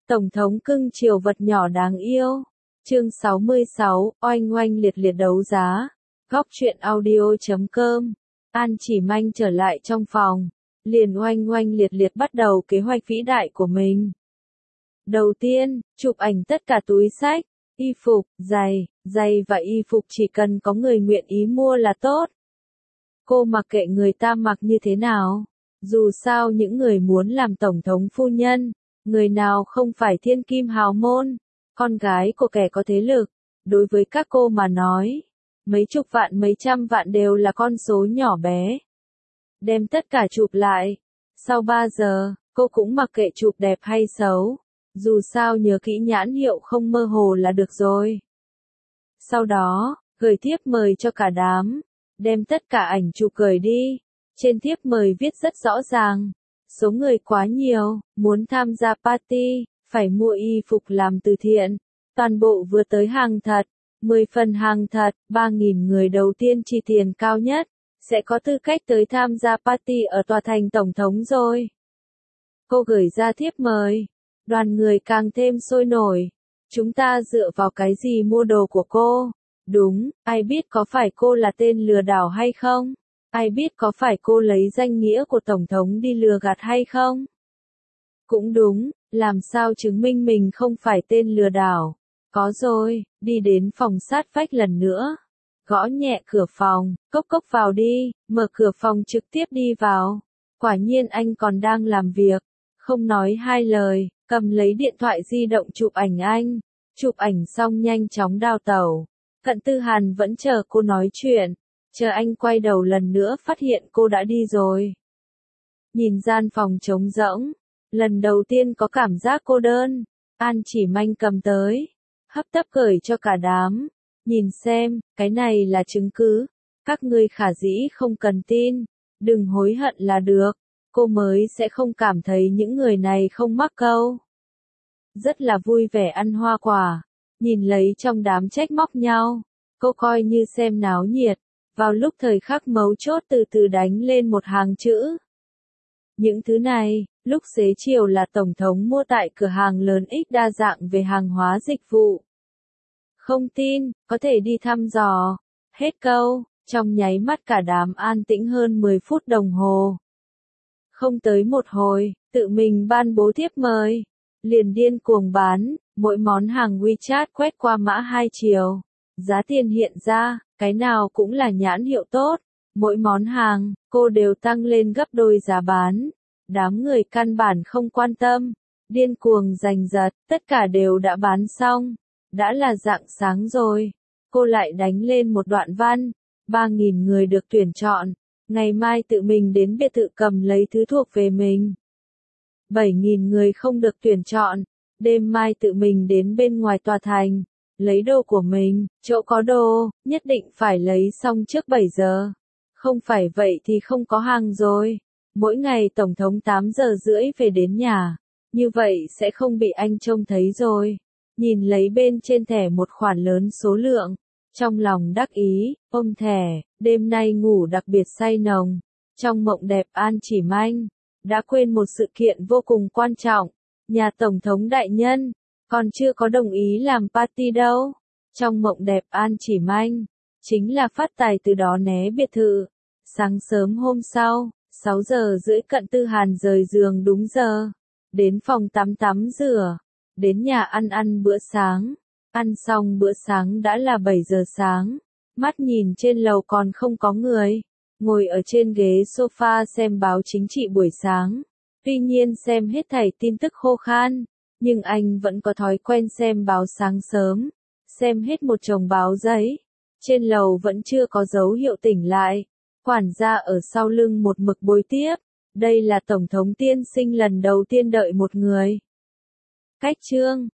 Tổng thống cưng chiều vật nhỏ đáng yêu. Chương 66, oanh oanh liệt liệt đấu giá. Góc truyện audio.com. An Chỉ Manh trở lại trong phòng, liền oanh oanh liệt liệt bắt đầu kế hoạch vĩ đại của mình. Đầu tiên, chụp ảnh tất cả túi xách, y phục, giày và y phục chỉ cần có người nguyện ý mua là tốt. Cô mặc kệ người ta mặc như thế nào, dù sao những người muốn làm tổng thống phu nhân, người nào không phải thiên kim hào môn, con gái của kẻ có thế lực, đối với các cô mà nói, mấy chục vạn mấy trăm vạn đều là con số nhỏ bé. Đem tất cả chụp lại, sau 3 giờ, cô cũng mặc kệ chụp đẹp hay xấu, dù sao nhớ kỹ nhãn hiệu không mơ hồ là được rồi. Sau đó, gửi thiếp mời cho cả đám, đem tất cả ảnh chụp gửi đi, trên thiếp mời viết rất rõ ràng, số người quá nhiều, muốn tham gia party, phải mua y phục làm từ thiện, toàn bộ vừa tới hàng thật, 10 phần hàng thật, 3.000 người đầu tiên chi tiền cao nhất, sẽ có tư cách tới tham gia party ở tòa thành tổng thống rồi. Cô gửi ra thiếp mời, đoàn người càng thêm sôi nổi, chúng ta dựa vào cái gì mua đồ của cô? Đúng, ai biết có phải cô là tên lừa đảo hay không? Ai biết có phải cô lấy danh nghĩa của tổng thống đi lừa gạt hay không? Cũng đúng, làm sao chứng minh mình không phải tên lừa đảo? Có rồi, đi đến phòng sát vách lần nữa. Gõ nhẹ cửa phòng, cốc cốc vào đi, mở cửa phòng trực tiếp đi vào. Quả nhiên anh còn đang làm việc, không nói hai lời, cầm lấy điện thoại di động chụp ảnh anh. Chụp ảnh xong nhanh chóng đào tẩu. Cận Tư Hàn vẫn chờ cô nói chuyện, chờ anh quay đầu lần nữa phát hiện cô đã đi rồi. Nhìn gian phòng trống rỗng, lần đầu tiên có cảm giác cô đơn, An Chỉ Manh cầm tới, hấp tấp gửi cho cả đám. Nhìn xem, cái này là chứng cứ, các ngươi khả dĩ không cần tin, đừng hối hận là được, cô mới sẽ không cảm thấy những người này không mắc câu. Rất là vui vẻ ăn hoa quả, nhìn lấy trong đám trách móc nhau, cô coi như xem náo nhiệt, vào lúc thời khắc mấu chốt từ từ đánh lên một hàng chữ. Những thứ này, lúc xế chiều là tổng thống mua tại cửa hàng lớn X đa dạng về hàng hóa dịch vụ. Không tin, có thể đi thăm dò. Hết câu, trong nháy mắt cả đám an tĩnh hơn 10 phút đồng hồ. Không tới một hồi, tự mình ban bố thiếp mời, liền điên cuồng bán, mỗi món hàng WeChat quét qua mã 2 chiều. Giá tiền hiện ra, cái nào cũng là nhãn hiệu tốt, mỗi món hàng, cô đều tăng lên gấp đôi giá bán. Đám người căn bản không quan tâm, điên cuồng giành giật, tất cả đều đã bán xong. Đã là rạng sáng rồi, cô lại đánh lên một đoạn văn, 3.000 người được tuyển chọn, ngày mai tự mình đến biệt thự cầm lấy thứ thuộc về mình. 7.000 người không được tuyển chọn, đêm mai tự mình đến bên ngoài tòa thành, lấy đồ của mình, chỗ có đồ, nhất định phải lấy xong trước 7 giờ. Không phải vậy thì không có hàng rồi. Mỗi ngày tổng thống 8 giờ rưỡi về đến nhà, như vậy sẽ không bị anh trông thấy rồi. Nhìn lấy bên trên thẻ một khoản lớn số lượng, trong lòng đắc ý, ôm thẻ, đêm nay ngủ đặc biệt say nồng. Trong mộng đẹp An Chỉ Manh, đã quên một sự kiện vô cùng quan trọng, nhà tổng thống đại nhân, còn chưa có đồng ý làm party đâu. Trong mộng đẹp An Chỉ Manh, chính là phát tài từ đó né biệt thự. Sáng sớm hôm sau, 6 giờ rưỡi Cận Tư Hàn rời giường đúng giờ, đến phòng tắm rửa. Đến nhà ăn bữa sáng, ăn xong bữa sáng đã là 7 giờ sáng, mắt nhìn trên lầu còn không có người, ngồi ở trên ghế sofa xem báo chính trị buổi sáng, tuy nhiên xem hết thảy tin tức khô khan, nhưng anh vẫn có thói quen xem báo sáng sớm, xem hết một chồng báo giấy, trên lầu vẫn chưa có dấu hiệu tỉnh lại, quản gia ở sau lưng một mực bối tiếp, đây là tổng thống tiên sinh lần đầu tiên đợi một người. Cách chương